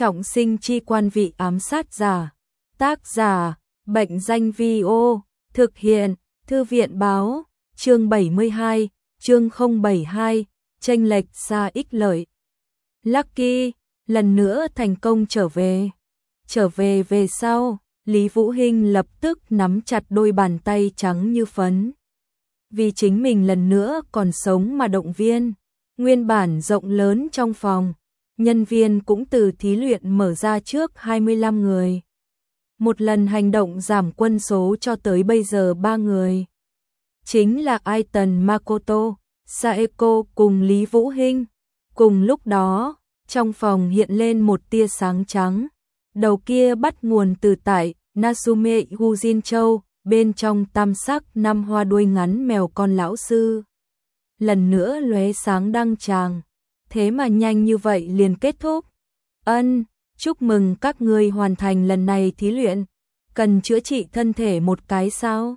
Trọng sinh chi quan vị ám sát giả. Tác giả, Bệnh danh Vi-ô, thực hiện, Thư viện báo, chương 72, chương 072, chênh lệch xa ích lợi. Lucky, lần nữa thành công trở về. Trở về về sau, Lý Vũ Hinh lập tức nắm chặt đôi bàn tay trắng như phấn. Vì chính mình lần nữa còn sống mà động viên, nguyên bản rộng lớn trong phòng, nhân viên cũng từ thí luyện mở ra trước 25 người. Một lần hành động giảm quân số cho tới bây giờ 3 người. Chính là Aiton Makoto, Saeko cùng Lý Vũ Hinh. Cùng lúc đó, trong phòng hiện lên một tia sáng trắng. Đầu kia bắt nguồn từ tại Natsume Yujin Châu, bên trong tam sắc 5 hoa đuôi ngắn mèo con lão sư. Lần nữa lóe sáng đăng tràng. Thế mà nhanh như vậy liền kết thúc. Chúc mừng các ngươi hoàn thành lần này thí luyện. Cần chữa trị thân thể một cái sao?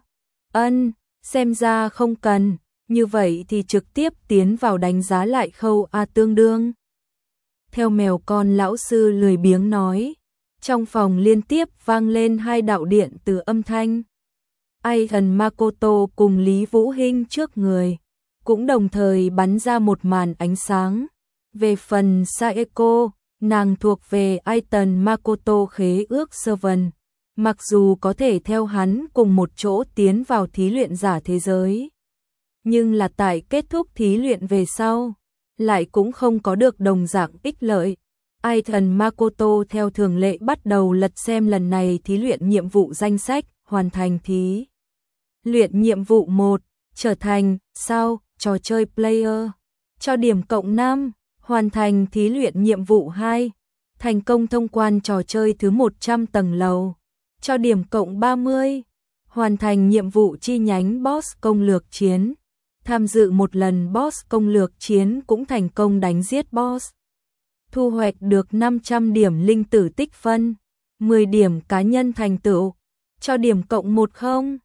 Xem ra không cần. Như vậy thì trực tiếp tiến vào đánh giá lại khâu A tương đương. Theo mèo con lão sư lười biếng nói. Trong phòng liên tiếp vang lên 2 đạo điện từ âm thanh. Aiton Makoto cùng Lý Vũ Hinh trước người, cũng đồng thời bắn ra một màn ánh sáng. Về phần Saeko, nàng thuộc về Aiton Makoto khế ước Servant, mặc dù có thể theo hắn cùng một chỗ tiến vào thí luyện giả thế giới. Nhưng là tại kết thúc thí luyện về sau, lại cũng không có được đồng dạng ích lợi. Aiton Makoto theo thường lệ bắt đầu lật xem lần này thí luyện nhiệm vụ danh sách, hoàn thành thí luyện nhiệm vụ 1, trở thành sao trò chơi player, cho điểm cộng 5, hoàn thành thí luyện nhiệm vụ 2, thành công thông quan trò chơi thứ 100 tầng lầu, cho điểm cộng 30, hoàn thành nhiệm vụ chi nhánh boss công lược chiến, tham dự một lần boss công lược chiến cũng thành công đánh giết boss. Thu hoạch được 500 điểm linh tử tích phân, 10 điểm cá nhân thành tựu, cho điểm cộng 10,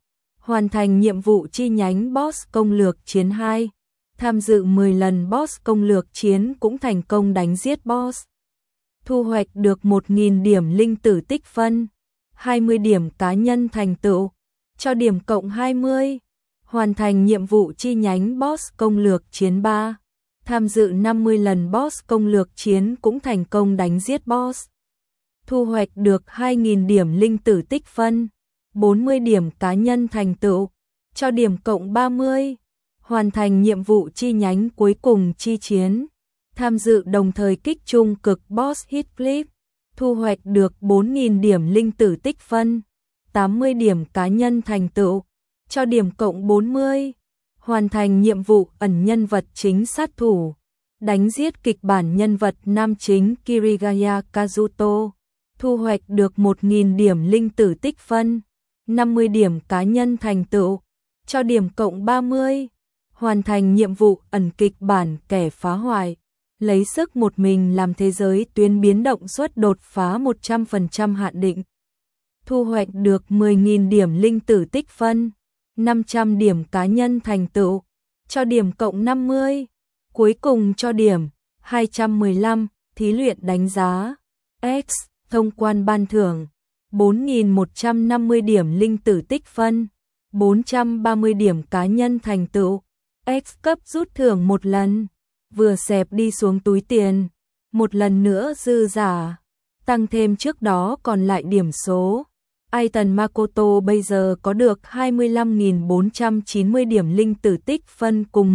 hoàn thành nhiệm vụ chi nhánh boss công lược chiến 2, tham dự 10 lần boss công lược chiến cũng thành công đánh giết boss. Thu hoạch được 1000 điểm linh tử tích phân, 20 điểm cá nhân thành tựu, cho điểm cộng 20, hoàn thành nhiệm vụ chi nhánh boss công lược chiến 3. Tham dự 50 lần boss công lược chiến cũng thành công đánh giết boss. Thu hoạch được 2000 điểm linh tử tích phân, 40 điểm cá nhân thành tựu, cho điểm cộng 30, hoàn thành nhiệm vụ chi nhánh cuối cùng chi chiến. Tham dự đồng thời kích trung cực boss Heathcliff, thu hoạch được 4000 điểm linh tử tích phân, 80 điểm cá nhân thành tựu, cho điểm cộng 40. Hoàn thành nhiệm vụ ẩn nhân vật chính sát thủ, đánh giết kịch bản nhân vật nam chính Kirigaya Kazuto, thu hoạch được 1000 điểm linh tử tích phân, 50 điểm cá nhân thành tựu, cho điểm cộng 30. Hoàn thành nhiệm vụ ẩn kịch bản kẻ phá hoại, lấy sức một mình làm thế giới tuyến biến động suất đột phá 100% hạn định, thu hoạch được 10.000 điểm linh tử tích phân, 500 điểm cá nhân thành tựu, cho điểm cộng 50, cuối cùng cho điểm 215, thí luyện đánh giá X, thông quan ban thưởng 4150 điểm linh tử tích phân, 430 điểm cá nhân thành tựu, X cấp rút thưởng một lần, vừa xẹp đi xuống túi tiền, một lần nữa dư giả, tăng thêm trước đó còn lại điểm số. Aiton Makoto bây giờ có được 25.490 điểm linh tử tích phân cùng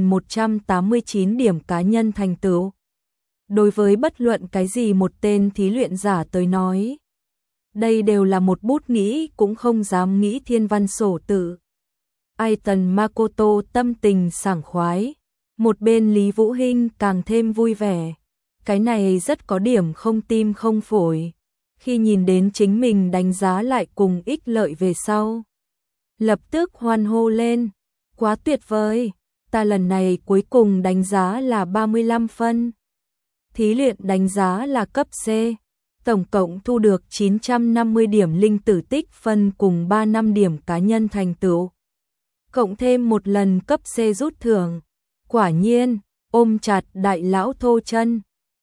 1.189 điểm cá nhân thành tựu. Đối với bất luận cái gì một tên thí luyện giả tới nói, đây đều là một bút nghĩ cũng không dám nghĩ thiên văn sổ tự. Aiton Makoto tâm tình sảng khoái, một bên Lý Vũ Hinh càng thêm vui vẻ. Cái này rất có điểm không tim không phổi. Khi nhìn đến chính mình đánh giá lại cùng ích lợi về sau, lập tức hoan hô lên, quá tuyệt vời, ta lần này cuối cùng đánh giá là 35 phân. Thí luyện đánh giá là cấp C, tổng cộng thu được 950 điểm linh tử tích phân cùng 35 điểm cá nhân thành tựu. Cộng thêm một lần cấp C rút thưởng, quả nhiên, ôm chặt đại lão thô chân,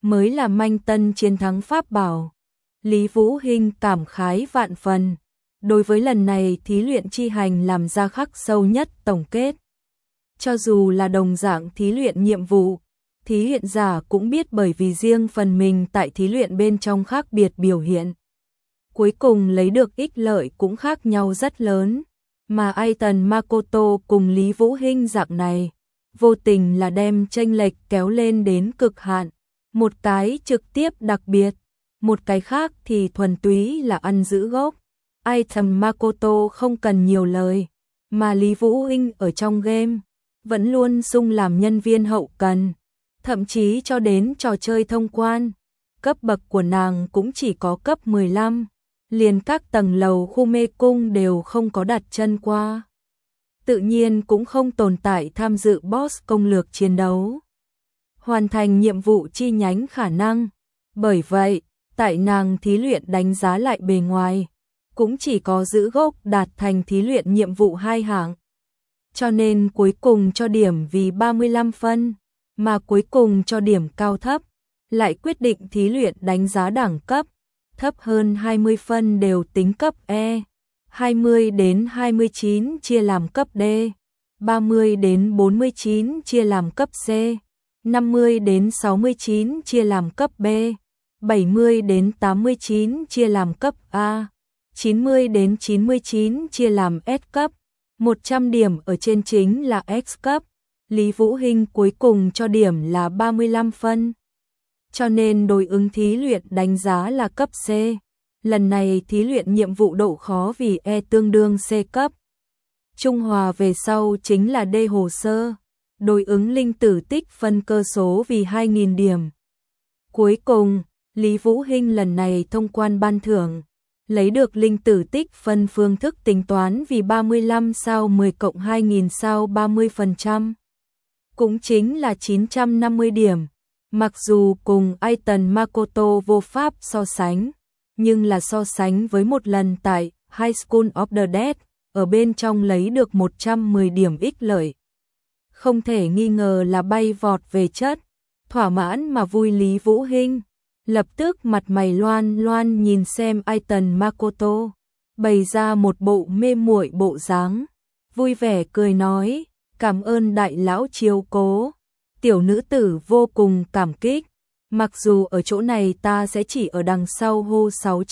mới là manh tân chiến thắng pháp bảo. Lý Vũ Hinh cảm khái vạn phần. Đối với lần này thí luyện chi hành làm ra khắc sâu nhất tổng kết. Cho dù là đồng dạng thí luyện nhiệm vụ, thí luyện giả cũng biết bởi vì riêng phần mình tại thí luyện bên trong khác biệt biểu hiện. Cuối cùng lấy được ích lợi cũng khác nhau rất lớn, mà Aiton Makoto cùng Lý Vũ Hinh dạng này, vô tình là đem chênh lệch kéo lên đến cực hạn, một cái trực tiếp đặc biệt, một cái khác thì thuần túy là ăn giữ gốc. Aiton Makoto không cần nhiều lời, mà Lý Vũ Hinh ở trong game vẫn luôn sung làm nhân viên hậu cần, thậm chí cho đến trò chơi thông quan, cấp bậc của nàng cũng chỉ có cấp 15, liền các tầng lầu khu mê cung đều không có đặt chân qua. Tự nhiên cũng không tồn tại tham dự boss công lược chiến đấu, hoàn thành nhiệm vụ chi nhánh khả năng. Bởi vậy, tại nàng thí luyện đánh giá lại bề ngoài, cũng chỉ có giữ gốc đạt thành thí luyện nhiệm vụ 2 hạng. Cho nên cuối cùng cho điểm vì 35 phân, mà cuối cùng cho điểm cao thấp, lại quyết định thí luyện đánh giá đẳng cấp, thấp hơn 20 phân đều tính cấp E, 20 đến 29 chia làm cấp D, 30 đến 49 chia làm cấp C, 50 đến 69 chia làm cấp B, 70 đến 89 chia làm cấp A, 90 đến 99 chia làm S cấp, 100 điểm ở trên chính là X cấp. Lý Vũ Hinh cuối cùng cho điểm là 35 phân. Cho nên đối ứng thí luyện đánh giá là cấp C. Lần này thí luyện nhiệm vụ độ khó vì E tương đương C cấp. Trung hòa về sau chính là D hồ sơ. Đối ứng linh tử tích phân cơ số vì 2.000 điểm. Cuối cùng, Lý Vũ Hinh lần này thông quan ban thưởng, lấy được linh tử tích phân phương thức tính toán vì 35 sao 10 cộng 2.000 sao 30%. Cũng chính là 950 điểm. Mặc dù cùng Aiton Makoto vô pháp so sánh, nhưng là so sánh với một lần tại High School of the Dead, ở bên trong lấy được 110 điểm ích lợi. Không thể nghi ngờ là bay vọt về chất, thỏa mãn mà vui. Lý Vũ Hinh lập tức mặt mày loan loan nhìn xem Aiton Makoto, bày ra một bộ mê muội bộ dáng, vui vẻ cười nói, cảm ơn đại lão chiếu cố. Tiểu nữ tử vô cùng cảm kích, mặc dù ở chỗ này ta sẽ chỉ ở đằng sau hô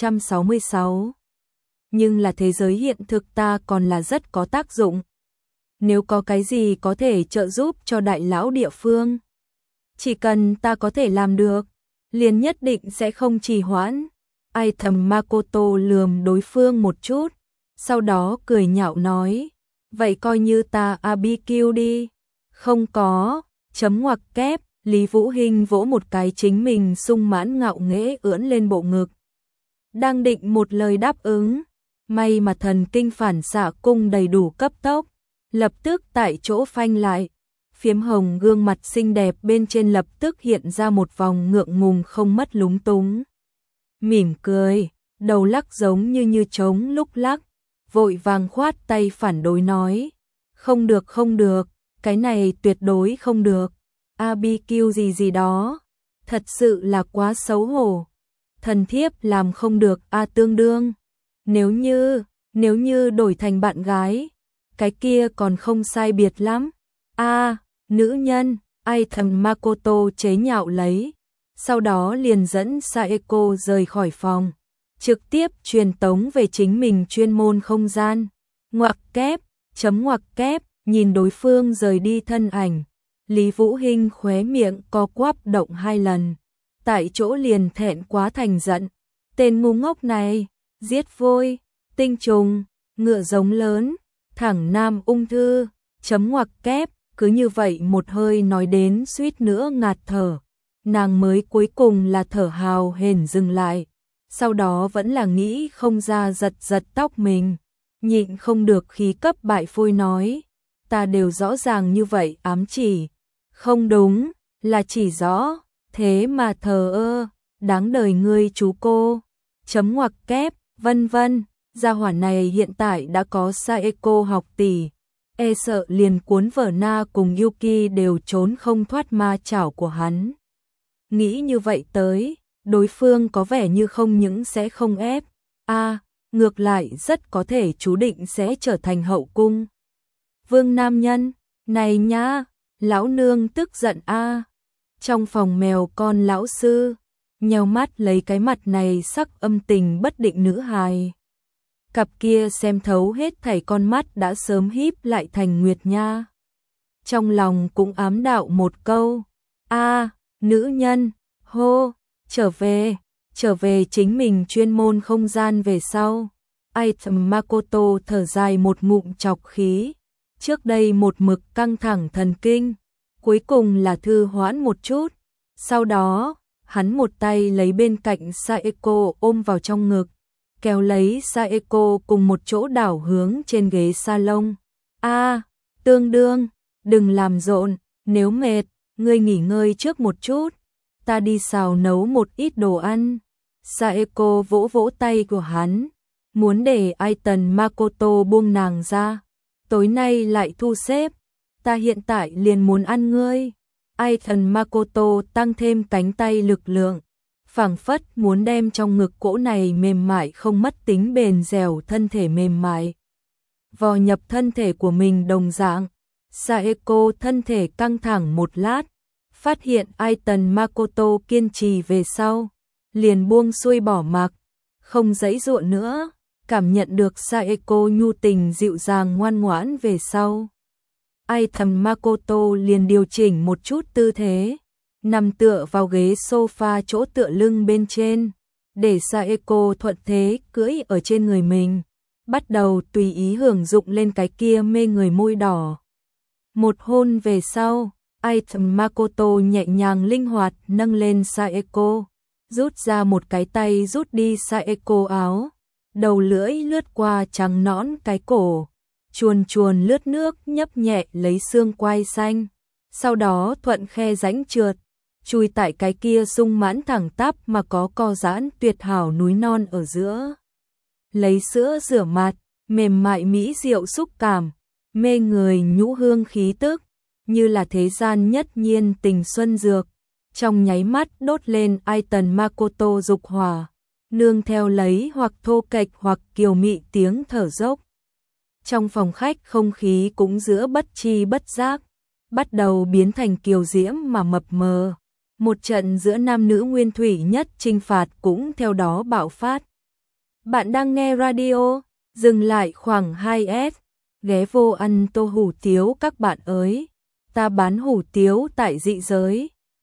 666. Nhưng là thế giới hiện thực ta còn là rất có tác dụng. Nếu có cái gì có thể trợ giúp cho đại lão địa phương, chỉ cần ta có thể làm được, liền nhất định sẽ không trì hoãn. Aiton Makoto lườm đối phương một chút, sau đó cười nhạo nói, vậy coi như ta BBQ đi. Không có, chấm ngoặc kép. Lý Vũ Hinh vỗ một cái chính mình sung mãn ngạo nghễ ưỡn lên bộ ngực. Đang định một lời đáp ứng, may mà thần kinh phản xạ cung đầy đủ cấp tốc, lập tức tại chỗ phanh lại. Phiếm hồng gương mặt xinh đẹp bên trên lập tức hiện ra một vòng ngượng ngùng không mất lúng túng. Mỉm cười, đầu lắc giống như trống lúc lắc, vội vàng khoát tay phản đối nói, không được không được, cái này tuyệt đối không được. BBQ gì đó, thật sự là quá xấu hổ. Thần thiếp làm không được tương đương. Nếu như đổi thành bạn gái, cái kia còn không sai biệt lắm. Nữ nhân, Aiton Makoto chế nhạo lấy. Sau đó liền dẫn Saeko rời khỏi phòng, trực tiếp truyền tống về chính mình chuyên môn không gian. Ngoặc kép, chấm ngoặc kép, nhìn đối phương rời đi thân ảnh. Lý Vũ Hinh khóe miệng co quắp động 2 lần, tại chỗ liền thẹn quá thành giận. Tên ngu ngốc này, giết vôi, tinh trùng, ngựa giống lớn, thẳng nam ung thư, chấm ngoặc kép, cứ như vậy một hơi nói đến suýt nữa ngạt thở. Nàng mới cuối cùng là thở hào hển dừng lại, sau đó vẫn là nghĩ không ra giật tóc mình, nhịn không được khí cấp bại phôi nói, ta đều rõ ràng như vậy ám chỉ. Không đúng, là chỉ rõ, thế mà thờ ơ, đáng đời ngươi chú cô. Chấm ngoặc kép, vân vân, gia hỏa này hiện tại đã có Saeko học tỷ, e sợ liền cuốn vở na cùng Yuki đều trốn không thoát ma chảo của hắn. nghĩ như vậy tới, đối phương có vẻ như không những sẽ không ép, ngược lại rất có thể chú định sẽ trở thành hậu cung. Vương nam nhân, này nhá, lão nương tức giận Trong phòng mèo con lão sư, nheo mắt lấy cái mặt này sắc âm tình bất định nữ hài. Cặp kia xem thấu hết thảy con mắt đã sớm híp lại thành nguyệt nha. Trong lòng cũng ám đạo một câu, nữ nhân, hô, trở về chính mình chuyên môn không gian về sau. Item Makoto thở dài một ngụm chọc khí, trước đây một mực căng thẳng thần kinh, cuối cùng là thư hoãn một chút, sau đó, hắn một tay lấy bên cạnh Saeko ôm vào trong ngực, kéo lấy Saeko cùng một chỗ đảo hướng trên ghế salon. Tương đương, đừng làm rộn, nếu mệt, ngươi nghỉ ngơi trước một chút, ta đi xào nấu một ít đồ ăn. Saeko vỗ vỗ tay của hắn, muốn để Aiton Makoto buông nàng ra, tối nay lại thu xếp, ta hiện tại liền muốn ăn ngươi. Aiton Makoto tăng thêm cánh tay lực lượng, phảng phất muốn đem trong ngực cỗ này mềm mại không mất tính bền dẻo thân thể mềm mại vò nhập thân thể của mình đồng dạng. Saeko thân thể căng thẳng một lát, phát hiện Aiton Makoto kiên trì về sau, liền buông xuôi bỏ mặc, không giãy giụa nữa, cảm nhận được Saeko nhu tình dịu dàng ngoan ngoãn về sau. Aiton Makoto liền điều chỉnh một chút tư thế, nằm tựa vào ghế sofa chỗ tựa lưng bên trên, để Saeko thuận thế cưỡi ở trên người mình, bắt đầu tùy ý hưởng dụng lên cái kia mê người môi đỏ. Một hôn về sau, Aiton Makoto nhẹ nhàng linh hoạt nâng lên Saeko, rút ra một cái tay rút đi Saeko áo, đầu lưỡi lướt qua trắng nõn cái cổ, chuồn chuồn lướt nước nhấp nhẹ lấy xương quai xanh, sau đó thuận khe rãnh trượt, chui tại cái kia sung mãn thẳng tắp mà có co giãn tuyệt hảo núi non ở giữa. Lấy sữa rửa mặt, mềm mại mỹ diệu xúc cảm, mê người nhũ hương khí tức, như là thế gian nhất nhiên tình xuân dược, trong nháy mắt đốt lên Aiton Makoto dục hỏa, nương theo lấy hoặc thô kệch hoặc kiều mị tiếng thở dốc. Trong phòng khách không khí cũng giữa bất chi bất giác, bắt đầu biến thành kiều diễm mà mập mờ. Một trận giữa nam nữ nguyên thủy nhất chinh phạt cũng theo đó bạo phát. Bạn đang nghe radio, dừng lại khoảng 2S, ghé vô ăn tô hủ tiếu các bạn ơi. Ta bán hủ tiếu tại dị giới.